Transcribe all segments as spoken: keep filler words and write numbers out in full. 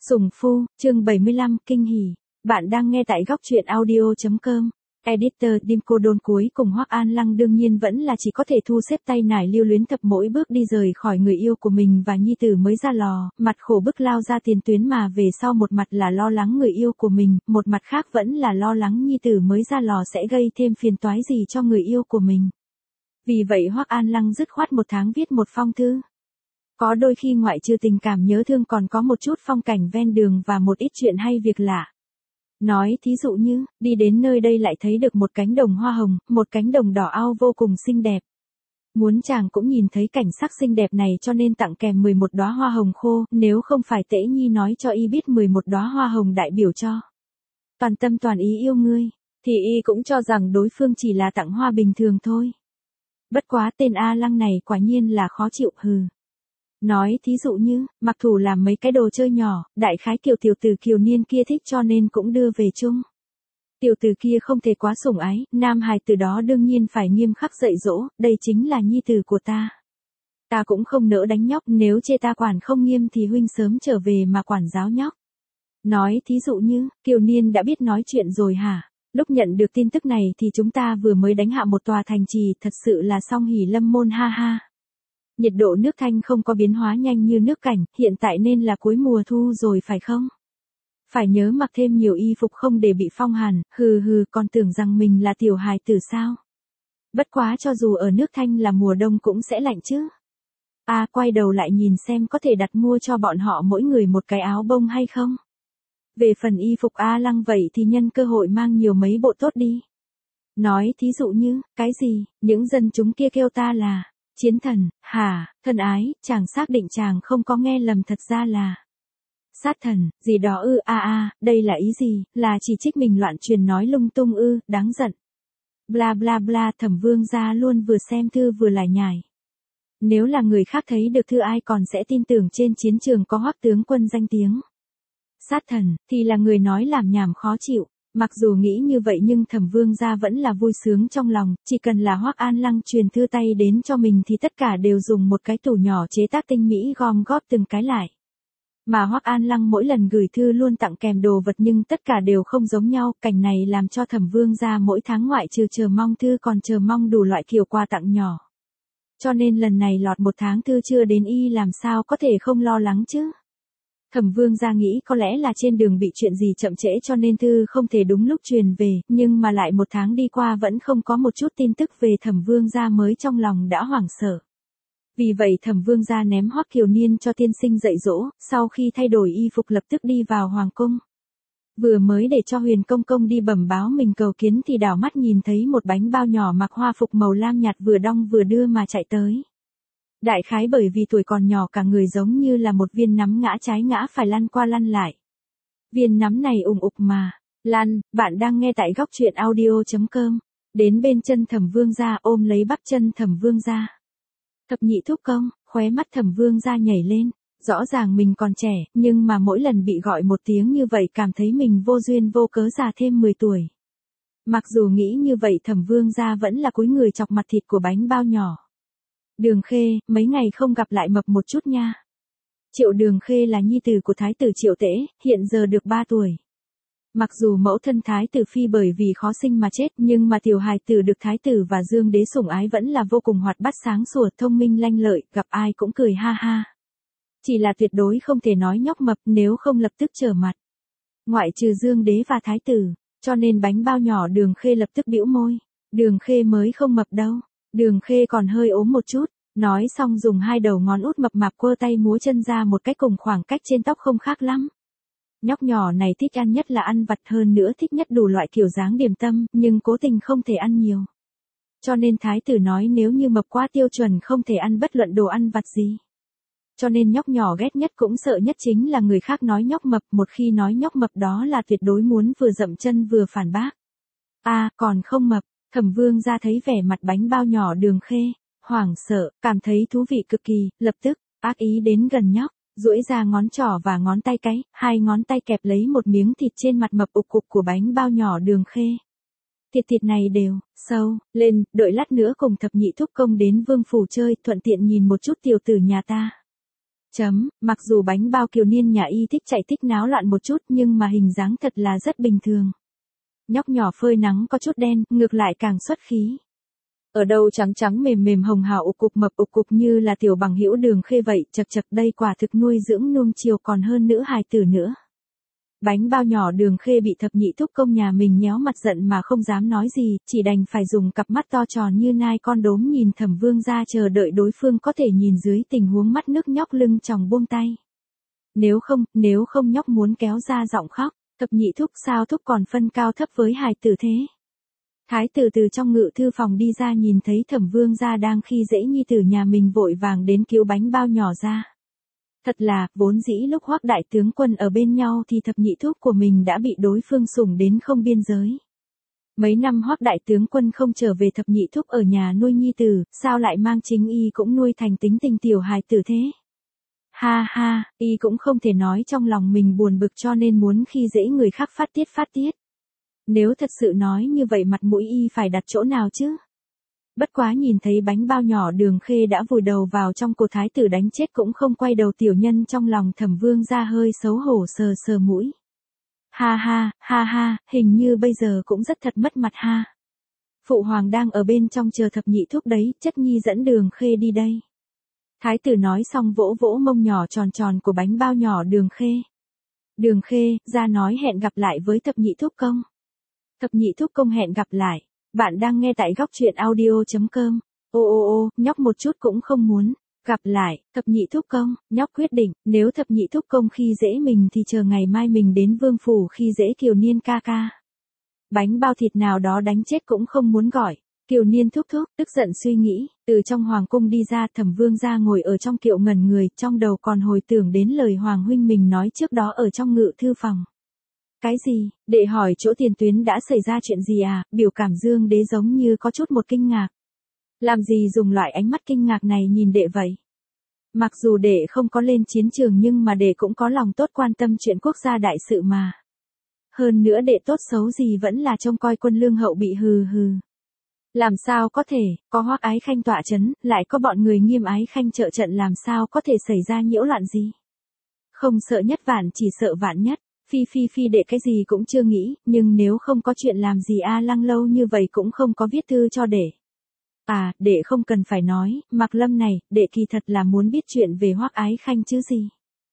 Sủng Phu, chương bảy mươi lăm, kinh hỉ. Bạn đang nghe tại góc truyện audio chấm com. Editor Dimco Đôn cuối cùng Hoắc An Lăng đương nhiên vẫn là chỉ có thể thu xếp tay nải lưu luyến thập mỗi bước đi rời khỏi người yêu của mình và nhi tử mới ra lò, mặt khổ bức lao ra tiền tuyến mà về sau một mặt là lo lắng người yêu của mình, một mặt khác vẫn là lo lắng nhi tử mới ra lò sẽ gây thêm phiền toái gì cho người yêu của mình. Vì vậy Hoắc An Lăng dứt khoát một tháng viết một phong thư. Có đôi khi ngoại trừ tình cảm nhớ thương còn có một chút phong cảnh ven đường và một ít chuyện hay việc lạ. Nói thí dụ như, đi đến nơi đây lại thấy được một cánh đồng hoa hồng, một cánh đồng đỏ ao vô cùng xinh đẹp. Muốn chàng cũng nhìn thấy cảnh sắc xinh đẹp này cho nên tặng kèm mười một đóa hoa hồng khô, nếu không phải Tễ Nhi nói cho y biết mười một đóa hoa hồng đại biểu cho toàn tâm toàn ý yêu ngươi, thì y cũng cho rằng đối phương chỉ là tặng hoa bình thường thôi. Bất quá tên A Lăng này quả nhiên là khó chịu hừ. Nói thí dụ như, mặc thủ làm mấy cái đồ chơi nhỏ, đại khái kiểu tiểu tử Kiều Niên kia thích cho nên cũng đưa về chung. Tiểu tử kia không thể quá sủng ái, nam hài từ đó đương nhiên phải nghiêm khắc dạy dỗ, đây chính là nhi tử của ta. Ta cũng không nỡ đánh nhóc, nếu chê ta quản không nghiêm thì huynh sớm trở về mà quản giáo nhóc. Nói thí dụ như, Kiều Niên đã biết nói chuyện rồi hả? Lúc nhận được tin tức này thì chúng ta vừa mới đánh hạ một tòa thành trì, thật sự là song hỷ lâm môn ha ha. Nhiệt độ nước Thanh không có biến hóa nhanh như nước Cảnh, hiện tại nên là cuối mùa thu rồi phải không? Phải nhớ mặc thêm nhiều y phục không để bị phong hàn, hừ hừ còn tưởng rằng mình là tiểu hài tử sao? Bất quá cho dù ở nước Thanh là mùa đông cũng sẽ lạnh chứ. A à, quay đầu lại nhìn xem có thể đặt mua cho bọn họ mỗi người một cái áo bông hay không? Về phần y phục A Lăng vậy thì nhân cơ hội mang nhiều mấy bộ tốt đi. Nói thí dụ như, cái gì, những dân chúng kia kêu ta là chiến thần, hả, thân ái, chàng xác định chàng không có nghe lầm thật ra là sát thần, gì đó ư a a, đây là ý gì, là chỉ trích mình loạn truyền nói lung tung ư, đáng giận. Bla bla bla Thẩm Vương gia luôn vừa xem thư vừa lải nhải. Nếu là người khác thấy được thư ai còn sẽ tin tưởng trên chiến trường có Hoắc tướng quân danh tiếng. Sát thần, thì là người nói làm nhảm khó chịu. Mặc dù nghĩ như vậy nhưng Thẩm Vương gia vẫn là vui sướng trong lòng, chỉ cần là Hoắc An Lăng truyền thư tay đến cho mình thì tất cả đều dùng một cái tủ nhỏ chế tác tinh mỹ gom góp từng cái lại. Mà Hoắc An Lăng mỗi lần gửi thư luôn tặng kèm đồ vật nhưng tất cả đều không giống nhau, cảnh này làm cho Thẩm Vương gia mỗi tháng ngoại trừ chờ mong thư còn chờ mong đủ loại kiểu quà tặng nhỏ. Cho nên lần này lọt một tháng thư chưa đến y làm sao có thể không lo lắng chứ. Thẩm Vương gia nghĩ có lẽ là trên đường bị chuyện gì chậm trễ cho nên thư không thể đúng lúc truyền về, nhưng mà lại một tháng đi qua vẫn không có một chút tin tức về Thẩm Vương gia mới trong lòng đã hoảng sợ. Vì vậy Thẩm Vương gia ném Hoắc Kiều Niên cho tiên sinh dạy dỗ, sau khi thay đổi y phục lập tức đi vào hoàng cung. Vừa mới để cho Huyền công công đi bẩm báo mình cầu kiến thì đảo mắt nhìn thấy một bánh bao nhỏ mặc hoa phục màu lam nhạt vừa đong vừa đưa mà chạy tới. Đại khái bởi vì tuổi còn nhỏ cả người giống như là một viên nắm ngã trái ngã phải lăn qua lăn lại. Viên nắm này ùng ục mà, lăn, bạn đang nghe tại góc truyện audio chấm com. Đến bên chân Thẩm Vương gia ôm lấy bắp chân Thẩm Vương gia. Thập nhị thúc công, khóe mắt Thẩm Vương gia nhảy lên, rõ ràng mình còn trẻ, nhưng mà mỗi lần bị gọi một tiếng như vậy cảm thấy mình vô duyên vô cớ già thêm mười tuổi. Mặc dù nghĩ như vậy Thẩm Vương gia vẫn là cúi người chọc mặt thịt của bánh bao nhỏ. Đường Khê, mấy ngày không gặp lại mập một chút nha. Triệu Đường Khê là nhi tử của Thái tử Triệu Tễ, hiện giờ được ba tuổi. Mặc dù mẫu thân Thái tử Phi bởi vì khó sinh mà chết, nhưng mà tiểu hài tử được Thái tử và Dương đế sủng ái vẫn là vô cùng hoạt bát sáng sủa, thông minh lanh lợi, gặp ai cũng cười ha ha. Chỉ là tuyệt đối không thể nói nhóc mập nếu không lập tức trở mặt. Ngoại trừ Dương đế và Thái tử, cho nên bánh bao nhỏ Đường Khê lập tức bĩu môi. Đường Khê mới không mập đâu. Đường Khê còn hơi ốm một chút, nói xong dùng hai đầu ngón út mập mạp quơ tay múa chân ra một cách cùng khoảng cách trên tóc không khác lắm. Nhóc nhỏ này thích ăn nhất là ăn vặt, hơn nữa thích nhất đủ loại kiểu dáng điểm tâm, nhưng cố tình không thể ăn nhiều. Cho nên Thái tử nói nếu như mập quá tiêu chuẩn không thể ăn bất luận đồ ăn vặt gì. Cho nên nhóc nhỏ ghét nhất cũng sợ nhất chính là người khác nói nhóc mập, một khi nói nhóc mập đó là tuyệt đối muốn vừa dậm chân vừa phản bác. A à, còn không mập. Thẩm Vương gia thấy vẻ mặt bánh bao nhỏ Đường Khê, hoảng sợ, cảm thấy thú vị cực kỳ, lập tức, ác ý đến gần nhóc, duỗi ra ngón trỏ và ngón tay cái, hai ngón tay kẹp lấy một miếng thịt trên mặt mập ục cục của bánh bao nhỏ Đường Khê. Thịt thịt này đều, sâu, lên, đợi lát nữa cùng thập nhị thúc công đến vương phủ chơi, thuận tiện nhìn một chút tiểu tử nhà ta. Chấm, mặc dù bánh bao Kiều Niên nhà y thích chạy thích náo loạn một chút nhưng mà hình dáng thật là rất bình thường. Nhóc nhỏ phơi nắng có chút đen, ngược lại càng xuất khí. Ở đâu trắng trắng mềm mềm hồng hào ục cục mập ục cục như là tiểu bằng hữu Đường Khê vậy, chật chật đây quả thực nuôi dưỡng nuông chiều còn hơn nữ hài tử nữa. Bánh bao nhỏ Đường Khê bị thập nhị thúc công nhà mình nhéo mặt giận mà không dám nói gì, chỉ đành phải dùng cặp mắt to tròn như nai con đốm nhìn Thẩm Vương gia chờ đợi đối phương có thể nhìn dưới tình huống mắt nước nhóc lưng tròng buông tay. Nếu không, nếu không nhóc muốn kéo ra giọng khóc, thập nhị thúc sao thúc còn phân cao thấp với hài tử thế. Thái tử từ trong ngự thư phòng đi ra nhìn thấy Thẩm Vương gia đang khi dễ nhi tử nhà mình vội vàng đến cứu bánh bao nhỏ ra. Thật là, vốn dĩ lúc Hoắc đại tướng quân ở bên nhau thì thập nhị thúc của mình đã bị đối phương sủng đến không biên giới. Mấy năm Hoắc đại tướng quân không trở về thập nhị thúc ở nhà nuôi nhi tử, sao lại mang chính y cũng nuôi thành tính tình tiểu hài tử thế? Ha ha, y cũng không thể nói trong lòng mình buồn bực cho nên muốn khi dễ người khác phát tiết phát tiết. Nếu thật sự nói như vậy mặt mũi y phải đặt chỗ nào chứ? Bất quá nhìn thấy bánh bao nhỏ Đường Khê đã vùi đầu vào trong cổ thái tử đánh chết cũng không quay đầu tiểu nhân trong lòng Thẩm Vương gia hơi xấu hổ sờ sờ mũi. Ha ha, ha ha, hình như bây giờ cũng rất thật mất mặt ha. Phụ hoàng đang ở bên trong chờ thập nhị thúc đấy, chất nhi dẫn Đường Khê đi đây. Thái tử nói xong vỗ vỗ mông nhỏ tròn tròn của bánh bao nhỏ Đường Khê. Đường Khê, ra nói hẹn gặp lại với thập nhị thúc công. Thập nhị thúc công hẹn gặp lại. Bạn đang nghe tại góc truyện audio chấm com. Ô ô ô, nhóc một chút cũng không muốn. Gặp lại, thập nhị thúc công, nhóc quyết định, nếu thập nhị thúc công khi dễ mình thì chờ ngày mai mình đến vương phủ khi dễ Kiều Niên ca ca. Bánh bao thịt nào đó đánh chết cũng không muốn gọi. Kiều Niên thúc thúc, tức giận suy nghĩ, từ trong hoàng cung đi ra Thẩm Vương gia ngồi ở trong kiệu ngẩn người, trong đầu còn hồi tưởng đến lời hoàng huynh mình nói trước đó ở trong ngự thư phòng. Cái gì, đệ hỏi chỗ tiền tuyến đã xảy ra chuyện gì à, biểu cảm Dương Đế giống như có chút một kinh ngạc. Làm gì dùng loại ánh mắt kinh ngạc này nhìn đệ vậy? Mặc dù đệ không có lên chiến trường nhưng mà đệ cũng có lòng tốt quan tâm chuyện quốc gia đại sự mà. Hơn nữa đệ tốt xấu gì vẫn là trông coi quân lương hậu bị hừ hừ. Làm sao có thể, có Hoắc Ái Khanh tọa chấn, lại có bọn người Nghiêm Ái Khanh trợ trận làm sao có thể xảy ra nhiễu loạn gì? Không sợ nhất vạn chỉ sợ vạn nhất. Phi phi phi đệ cái gì cũng chưa nghĩ, nhưng nếu không có chuyện làm gì A Lăng lâu như vậy cũng không có viết thư cho đệ. À, đệ không cần phải nói, Mạc Lâm này, đệ kỳ thật là muốn biết chuyện về Hoắc Ái Khanh chứ gì.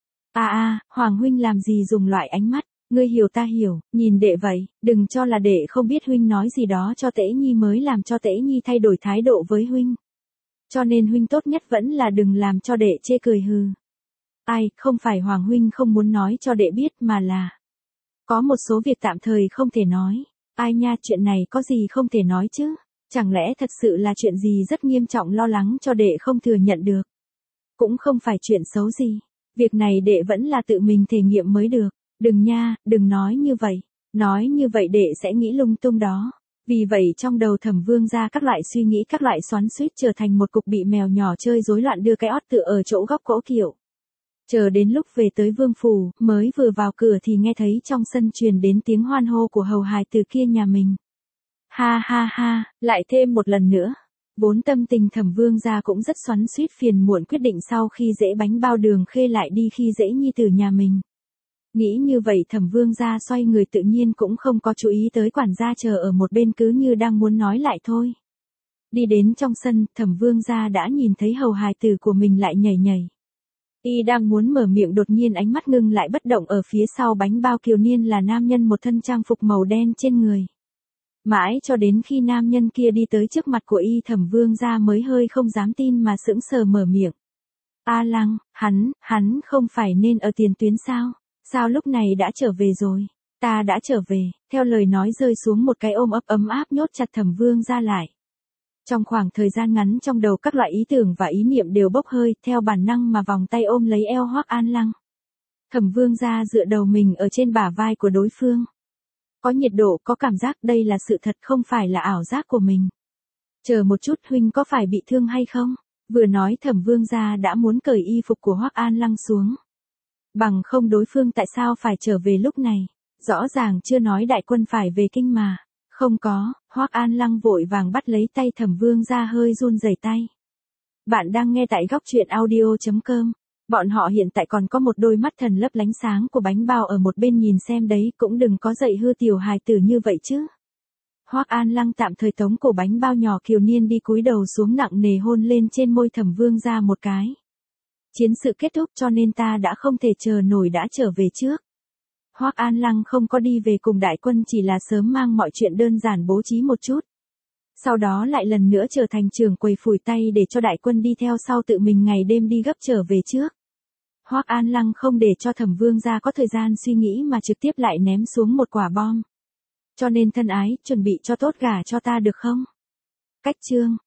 À à, Hoàng huynh làm gì dùng loại ánh mắt, ngươi hiểu ta hiểu, nhìn đệ vậy, đừng cho là đệ không biết huynh nói gì đó cho Tễ Nhi mới làm cho Tễ Nhi thay đổi thái độ với huynh. Cho nên huynh tốt nhất vẫn là đừng làm cho đệ chê cười hừ. Ai, không phải Hoàng huynh không muốn nói cho đệ biết mà là có một số việc tạm thời không thể nói. Ai nha, chuyện này có gì không thể nói chứ? Chẳng lẽ thật sự là chuyện gì rất nghiêm trọng lo lắng cho đệ không thừa nhận được? Cũng không phải chuyện xấu gì. Việc này đệ vẫn là tự mình thể nghiệm mới được. Đừng nha, đừng nói như vậy. Nói như vậy đệ sẽ nghĩ lung tung đó. Vì vậy trong đầu Thẩm Vương gia các loại suy nghĩ các loại xoắn xuýt trở thành một cục bị mèo nhỏ chơi rối loạn đưa cái ót tựa ở chỗ góc cỗ kiệu. Chờ đến lúc về tới vương phủ, mới vừa vào cửa thì nghe thấy trong sân truyền đến tiếng hoan hô của hầu hài từ kia nhà mình. Ha ha ha, lại thêm một lần nữa. Vốn tâm tình Thẩm Vương gia cũng rất xoắn xuýt phiền muộn quyết định sau khi dễ bánh bao Đường Khê lại đi khi dễ nhi tử nhà mình. Nghĩ như vậy Thẩm Vương gia xoay người tự nhiên cũng không có chú ý tới quản gia chờ ở một bên cứ như đang muốn nói lại thôi. Đi đến trong sân, Thẩm Vương gia đã nhìn thấy hầu hài tử của mình lại nhảy nhảy. Y đang muốn mở miệng đột nhiên ánh mắt ngưng lại bất động ở phía sau bánh bao Kiều Niên là nam nhân một thân trang phục màu đen trên người. Mãi cho đến khi nam nhân kia đi tới trước mặt của Y Thẩm Vương gia mới hơi không dám tin mà sững sờ mở miệng. A Lăng, hắn, hắn không phải nên ở tiền tuyến sao? Sao lúc này đã trở về rồi? Ta đã trở về, theo lời nói rơi xuống một cái ôm ấp ấm áp nhốt chặt Thẩm Vương gia lại. Trong khoảng thời gian ngắn trong đầu các loại ý tưởng và ý niệm đều bốc hơi, theo bản năng mà vòng tay ôm lấy eo Hoắc An Lăng. Thẩm Vương gia dựa đầu mình ở trên bả vai của đối phương. Có nhiệt độ, có cảm giác đây là sự thật không phải là ảo giác của mình. Chờ một chút huynh có phải bị thương hay không? Vừa nói Thẩm Vương gia đã muốn cởi y phục của Hoắc An Lăng xuống. Bằng không đối phương tại sao phải trở về lúc này? Rõ ràng chưa nói đại quân phải về kinh mà. Không có, Hoắc An Lăng vội vàng bắt lấy tay Thẩm Vương gia hơi run rẩy tay. Bạn đang nghe tại góc truyện audio chấm com. Bọn họ hiện tại còn có một đôi mắt thần lấp lánh sáng của bánh bao ở một bên nhìn xem đấy, cũng đừng có dạy hư tiểu hài tử như vậy chứ. Hoắc An Lăng tạm thời tống cổ bánh bao nhỏ Kiều Niên đi cúi đầu xuống nặng nề hôn lên trên môi Thẩm Vương gia một cái. Chiến sự kết thúc cho nên ta đã không thể chờ nổi đã trở về trước. Hoắc An Lăng không có đi về cùng đại quân, chỉ là sớm mang mọi chuyện đơn giản bố trí một chút. Sau đó lại lần nữa trở thành trưởng quầy phủi tay để cho đại quân đi theo sau, tự mình ngày đêm đi gấp trở về trước. Hoắc An Lăng không để cho Thẩm Vương gia có thời gian suy nghĩ mà trực tiếp lại ném xuống một quả bom. Cho nên thân ái, chuẩn bị cho tốt gả cho ta được không? Cách chương